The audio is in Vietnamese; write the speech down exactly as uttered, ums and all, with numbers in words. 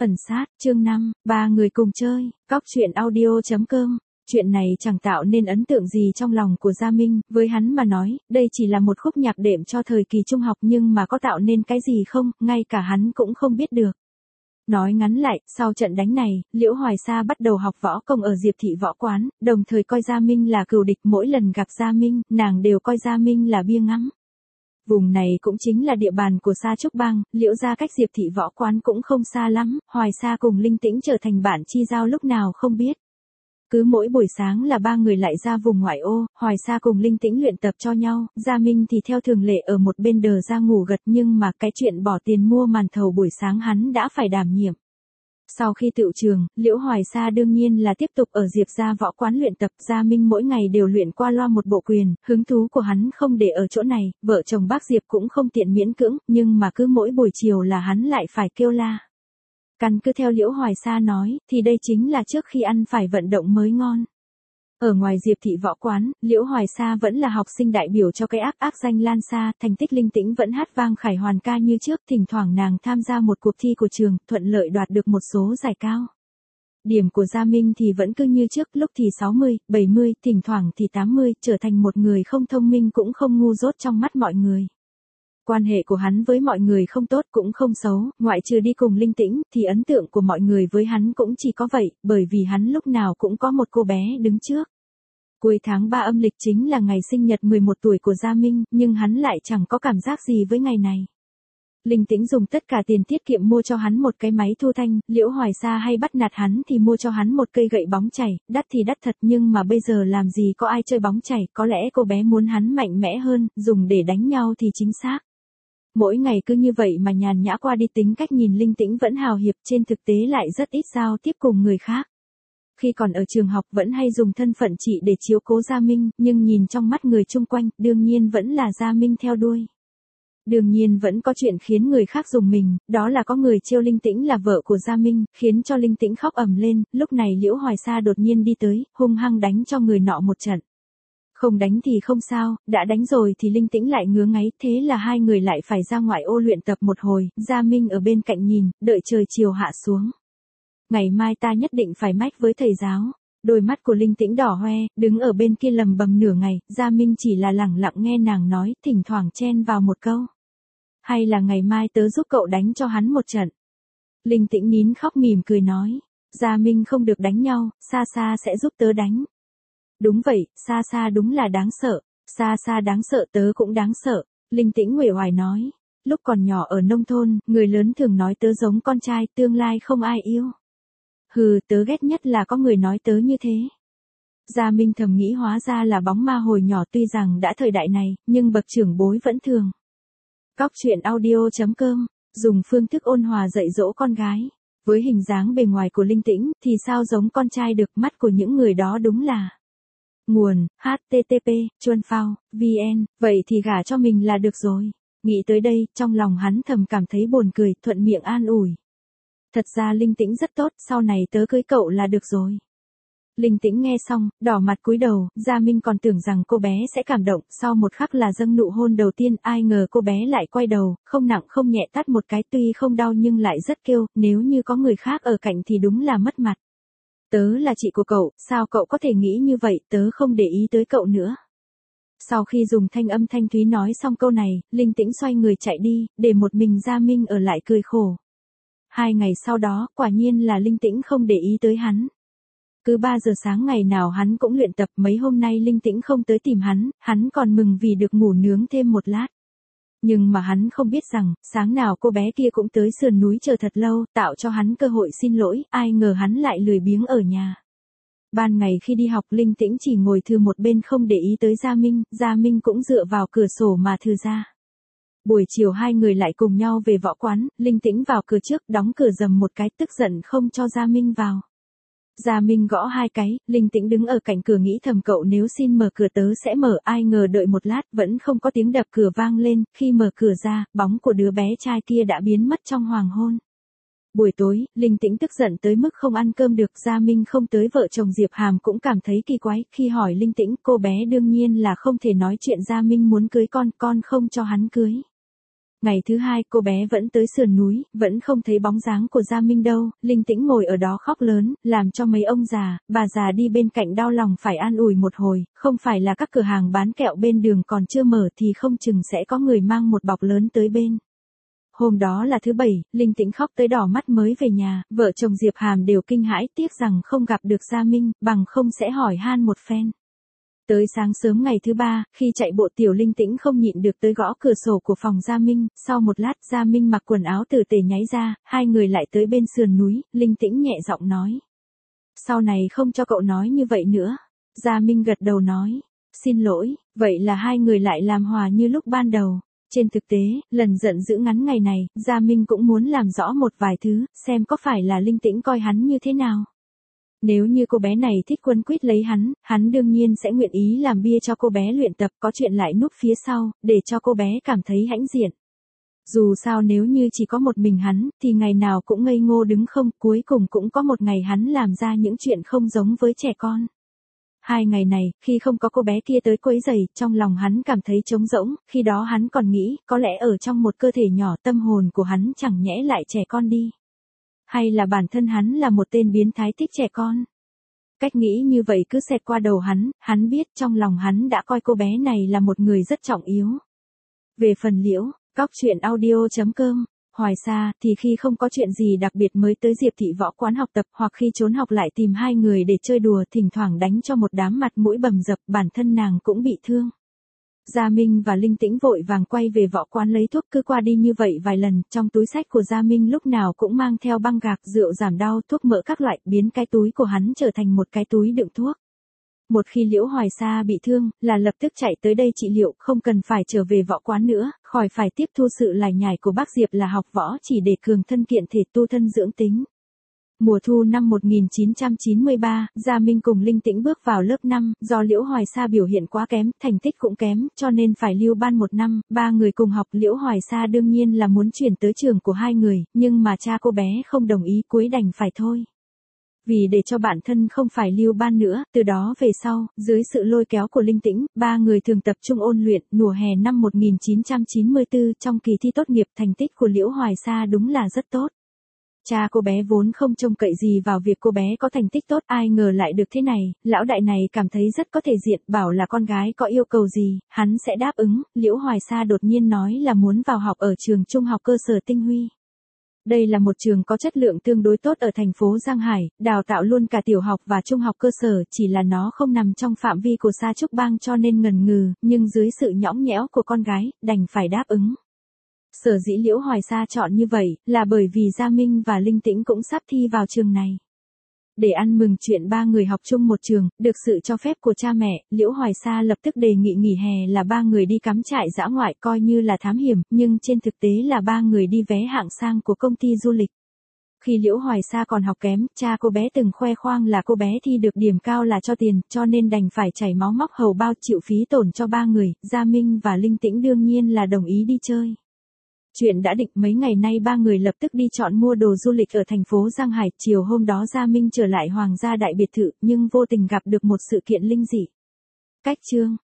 Ẩn sát, chương năm, ba người cùng chơi, cóc truyện audio.com. Chuyện này chẳng tạo nên ấn tượng gì trong lòng của Gia Minh, với hắn mà nói, đây chỉ là một khúc nhạc đệm cho thời kỳ trung học nhưng mà có tạo nên cái gì không, ngay cả hắn cũng không biết được. Nói ngắn lại, sau trận đánh này, Liễu Hoài Sa bắt đầu học võ công ở Diệp Thị Võ Quán, đồng thời coi Gia Minh là cừu địch, mỗi lần gặp Gia Minh, nàng đều coi Gia Minh là bia ngắm. Vùng này cũng chính là địa bàn của Sa Trúc Bang, Liễu gia cách Diệp Thị Võ Quán cũng không xa lắm, Hoài Sa cùng Linh Tĩnh trở thành bạn chi giao lúc nào không biết. Cứ mỗi buổi sáng là ba người lại ra vùng ngoại ô, Hoài Sa cùng Linh Tĩnh luyện tập cho nhau, Gia Minh thì theo thường lệ ở một bên đờ ra ngủ gật, nhưng mà cái chuyện bỏ tiền mua màn thầu buổi sáng hắn đã phải đảm nhiệm. Sau khi tựu trường, Liễu Hoài Sa đương nhiên là tiếp tục ở Diệp gia Võ Quán luyện tập. Gia Minh mỗi ngày đều luyện qua loa một bộ quyền, hứng thú của hắn không để ở chỗ này, vợ chồng bác Diệp cũng không tiện miễn cưỡng, nhưng mà cứ mỗi buổi chiều là hắn lại phải kêu la. Căn cứ theo Liễu Hoài Sa nói, thì đây chính là trước khi ăn phải vận động mới ngon. Ở ngoài Diệp Thị Võ Quán, Liễu Hoài Sa vẫn là học sinh đại biểu cho cái ác ác danh Lan Sa, thành tích Linh Tĩnh vẫn hát vang khải hoàn ca như trước, thỉnh thoảng nàng tham gia một cuộc thi của trường, thuận lợi đoạt được một số giải cao. Điểm của Gia Minh thì vẫn cứ như trước, lúc thì sáu mươi, bảy mươi, thỉnh thoảng thì tám mươi, trở thành một người không thông minh cũng không ngu dốt trong mắt mọi người. Quan hệ của hắn với mọi người không tốt cũng không xấu, ngoại trừ đi cùng Linh Tĩnh, thì ấn tượng của mọi người với hắn cũng chỉ có vậy, bởi vì hắn lúc nào cũng có một cô bé đứng trước. Cuối tháng ba âm lịch chính là ngày sinh nhật mười một tuổi của Gia Minh, nhưng hắn lại chẳng có cảm giác gì với ngày này. Linh Tĩnh dùng tất cả tiền tiết kiệm mua cho hắn một cái máy thu thanh, Liễu Hoài Sa hay bắt nạt hắn thì mua cho hắn một cây gậy bóng chảy, đắt thì đắt thật nhưng mà bây giờ làm gì có ai chơi bóng chảy, có lẽ cô bé muốn hắn mạnh mẽ hơn, dùng để đánh nhau thì chính xác. Mỗi ngày cứ như vậy mà nhàn nhã qua đi, tính cách nhìn Linh Tĩnh vẫn hào hiệp, trên thực tế lại rất ít giao tiếp cùng người khác. Khi còn ở trường học vẫn hay dùng thân phận chị để chiếu cố Gia Minh, nhưng nhìn trong mắt người chung quanh, đương nhiên vẫn là Gia Minh theo đuôi. Đương nhiên vẫn có chuyện khiến người khác dùng mình, đó là có người trêu Linh Tĩnh là vợ của Gia Minh, khiến cho Linh Tĩnh khóc ầm lên, lúc này Liễu Hoài Sa đột nhiên đi tới, hung hăng đánh cho người nọ một trận. Không đánh thì không sao, đã đánh rồi thì Linh Tĩnh lại ngứa ngáy, thế là hai người lại phải ra ngoại ô luyện tập một hồi, Gia Minh ở bên cạnh nhìn, đợi trời chiều hạ xuống. Ngày mai ta nhất định phải mách với thầy giáo. Đôi mắt của Linh Tĩnh đỏ hoe, đứng ở bên kia lầm bầm nửa ngày, Gia Minh chỉ là lẳng lặng nghe nàng nói, thỉnh thoảng chen vào một câu. Hay là ngày mai tớ giúp cậu đánh cho hắn một trận. Linh Tĩnh nín khóc mỉm cười nói, Gia Minh không được đánh nhau, Sa Sa sẽ giúp tớ đánh. Đúng vậy, Sa Sa đúng là đáng sợ, Sa Sa đáng sợ tớ cũng đáng sợ, Linh Tĩnh uể oải nói, lúc còn nhỏ ở nông thôn, người lớn thường nói tớ giống con trai, tương lai không ai yêu. Hừ, tớ ghét nhất là có người nói tớ như thế. Gia Minh thầm nghĩ hóa ra là bóng ma hồi nhỏ, tuy rằng đã thời đại này, nhưng bậc trưởng bối vẫn thường. Cóc truyện audio.com, dùng phương thức ôn hòa dạy dỗ con gái. Với hình dáng bề ngoài của Linh Tĩnh, thì sao giống con trai được, mắt của những người đó đúng là. Nguồn, hát tê tê pê, chuan phao, vn, vậy thì gả cho mình là được rồi. Nghĩ tới đây, trong lòng hắn thầm cảm thấy buồn cười, thuận miệng an ủi. Thật ra Linh Tĩnh rất tốt, sau này tớ cưới cậu là được rồi. Linh Tĩnh nghe xong, đỏ mặt cúi đầu, Gia Minh còn tưởng rằng cô bé sẽ cảm động, sau một khắc là dâng nụ hôn đầu tiên, ai ngờ cô bé lại quay đầu, không nặng không nhẹ tát một cái, tuy không đau nhưng lại rất kêu, nếu như có người khác ở cạnh thì đúng là mất mặt. Tớ là chị của cậu, sao cậu có thể nghĩ như vậy, tớ không để ý tới cậu nữa. Sau khi dùng thanh âm thanh thúy nói xong câu này, Linh Tĩnh xoay người chạy đi, để một mình Gia Minh ở lại cười khổ. Hai ngày sau đó, quả nhiên là Linh Tĩnh không để ý tới hắn. Cứ ba giờ sáng ngày nào hắn cũng luyện tập, mấy hôm nay Linh Tĩnh không tới tìm hắn, hắn còn mừng vì được ngủ nướng thêm một lát. Nhưng mà hắn không biết rằng, sáng nào cô bé kia cũng tới sườn núi chờ thật lâu, tạo cho hắn cơ hội xin lỗi, ai ngờ hắn lại lười biếng ở nhà. Ban ngày khi đi học Linh Tĩnh chỉ ngồi thư một bên không để ý tới Gia Minh, Gia Minh cũng dựa vào cửa sổ mà thư ra. Buổi chiều hai người lại cùng nhau về võ quán, Linh Tĩnh vào cửa trước, đóng cửa rầm một cái, tức giận không cho Gia Minh vào. Gia Minh gõ hai cái, Linh Tĩnh đứng ở cạnh cửa nghĩ thầm cậu nếu xin mở cửa tớ sẽ mở, ai ngờ đợi một lát vẫn không có tiếng đập cửa vang lên, khi mở cửa ra, bóng của đứa bé trai kia đã biến mất trong hoàng hôn. Buổi tối, Linh Tĩnh tức giận tới mức không ăn cơm được, Gia Minh không tới, vợ chồng Diệp Hàm cũng cảm thấy kỳ quái, khi hỏi Linh Tĩnh, cô bé đương nhiên là không thể nói chuyện Gia Minh muốn cưới con, con không cho hắn cưới. Ngày thứ hai cô bé vẫn tới sườn núi, vẫn không thấy bóng dáng của Gia Minh đâu, Linh Tĩnh ngồi ở đó khóc lớn, làm cho mấy ông già, bà già đi bên cạnh đau lòng phải an ủi một hồi, không phải là các cửa hàng bán kẹo bên đường còn chưa mở thì không chừng sẽ có người mang một bọc lớn tới bên. Hôm đó là thứ bảy, Linh Tĩnh khóc tới đỏ mắt mới về nhà, vợ chồng Diệp Hàm đều kinh hãi tiếc rằng không gặp được Gia Minh, bằng không sẽ hỏi han một phen. Tới sáng sớm ngày thứ ba, khi chạy bộ tiểu Linh Tĩnh không nhịn được tới gõ cửa sổ của phòng Gia Minh, sau một lát Gia Minh mặc quần áo tử tế nháy ra, hai người lại tới bên sườn núi, Linh Tĩnh nhẹ giọng nói. Sau này không cho cậu nói như vậy nữa. Gia Minh gật đầu nói. Xin lỗi, vậy là hai người lại làm hòa như lúc ban đầu. Trên thực tế, lần giận dữ ngắn ngày này, Gia Minh cũng muốn làm rõ một vài thứ, xem có phải là Linh Tĩnh coi hắn như thế nào. Nếu như cô bé này thích quấn quýt lấy hắn, hắn đương nhiên sẽ nguyện ý làm bia cho cô bé luyện tập, có chuyện lại núp phía sau, để cho cô bé cảm thấy hãnh diện. Dù sao nếu như chỉ có một mình hắn, thì ngày nào cũng ngây ngô đứng không, cuối cùng cũng có một ngày hắn làm ra những chuyện không giống với trẻ con. Hai ngày này, khi không có cô bé kia tới quấy rầy, trong lòng hắn cảm thấy trống rỗng, khi đó hắn còn nghĩ, có lẽ ở trong một cơ thể nhỏ tâm hồn của hắn chẳng nhẽ lại trẻ con đi. Hay là bản thân hắn là một tên biến thái thích trẻ con. Cách nghĩ như vậy cứ xẹt qua đầu hắn, hắn biết trong lòng hắn đã coi cô bé này là một người rất trọng yếu. Về phần Liễu, cóc truyện audio chấm com, Hoài Sa thì khi không có chuyện gì đặc biệt mới tới Diệp Thị Võ Quán học tập, hoặc khi trốn học lại tìm hai người để chơi đùa, thỉnh thoảng đánh cho một đám mặt mũi bầm dập, bản thân nàng cũng bị thương. Gia Minh và Linh Tĩnh vội vàng quay về Võ Quán lấy thuốc, cứ qua đi như vậy vài lần, trong túi xách của Gia Minh lúc nào cũng mang theo băng gạc, rượu giảm đau, thuốc mỡ các loại, biến cái túi của hắn trở thành một cái túi đựng thuốc. Một khi Liễu Hoài Sa bị thương, là lập tức chạy tới đây trị liệu, không cần phải trở về Võ Quán nữa, khỏi phải tiếp thu sự lải nhải của bác Diệp là học võ chỉ để cường thân kiện thể, tu thân dưỡng tính. Mùa thu năm một nghìn chín trăm chín mươi ba, Gia Minh cùng Linh Tĩnh bước vào lớp năm, do Liễu Hoài Sa biểu hiện quá kém, thành tích cũng kém, cho nên phải lưu ban một năm, ba người cùng học. Liễu Hoài Sa đương nhiên là muốn chuyển tới trường của hai người, nhưng mà cha cô bé không đồng ý, cuối đành phải thôi. Vì để cho bản thân không phải lưu ban nữa, từ đó về sau, dưới sự lôi kéo của Linh Tĩnh, ba người thường tập trung ôn luyện. Mùa hè năm một nghìn chín trăm chín mươi tư, trong kỳ thi tốt nghiệp, thành tích của Liễu Hoài Sa đúng là rất tốt. Cha cô bé vốn không trông cậy gì vào việc cô bé có thành tích tốt, ai ngờ lại được thế này, lão đại này cảm thấy rất có thể diện, bảo là con gái có yêu cầu gì, hắn sẽ đáp ứng. Liễu Hoài Sa đột nhiên nói là muốn vào học ở trường trung học cơ sở Tinh Huy. Đây là một trường có chất lượng tương đối tốt ở thành phố Giang Hải, đào tạo luôn cả tiểu học và trung học cơ sở, chỉ là nó không nằm trong phạm vi của Sa Trúc Bang cho nên ngần ngừ, nhưng dưới sự nhõng nhẽo của con gái, đành phải đáp ứng. Sở dĩ Liễu Hoài Sa chọn như vậy, là bởi vì Gia Minh và Linh Tĩnh cũng sắp thi vào trường này. Để ăn mừng chuyện ba người học chung một trường, được sự cho phép của cha mẹ, Liễu Hoài Sa lập tức đề nghị nghỉ hè là ba người đi cắm trại dã ngoại, coi như là thám hiểm, nhưng trên thực tế là ba người đi vé hạng sang của công ty du lịch. Khi Liễu Hoài Sa còn học kém, cha cô bé từng khoe khoang là cô bé thi được điểm cao là cho tiền, cho nên đành phải chảy máu móc hầu bao chịu phí tổn cho ba người. Gia Minh và Linh Tĩnh đương nhiên là đồng ý đi chơi. Chuyện đã định, mấy ngày nay ba người lập tức đi chọn mua đồ du lịch ở thành phố Giang Hải. Chiều hôm đó Gia Minh trở lại Hoàng gia đại biệt thự, nhưng vô tình gặp được một sự kiện linh dị. Cách chương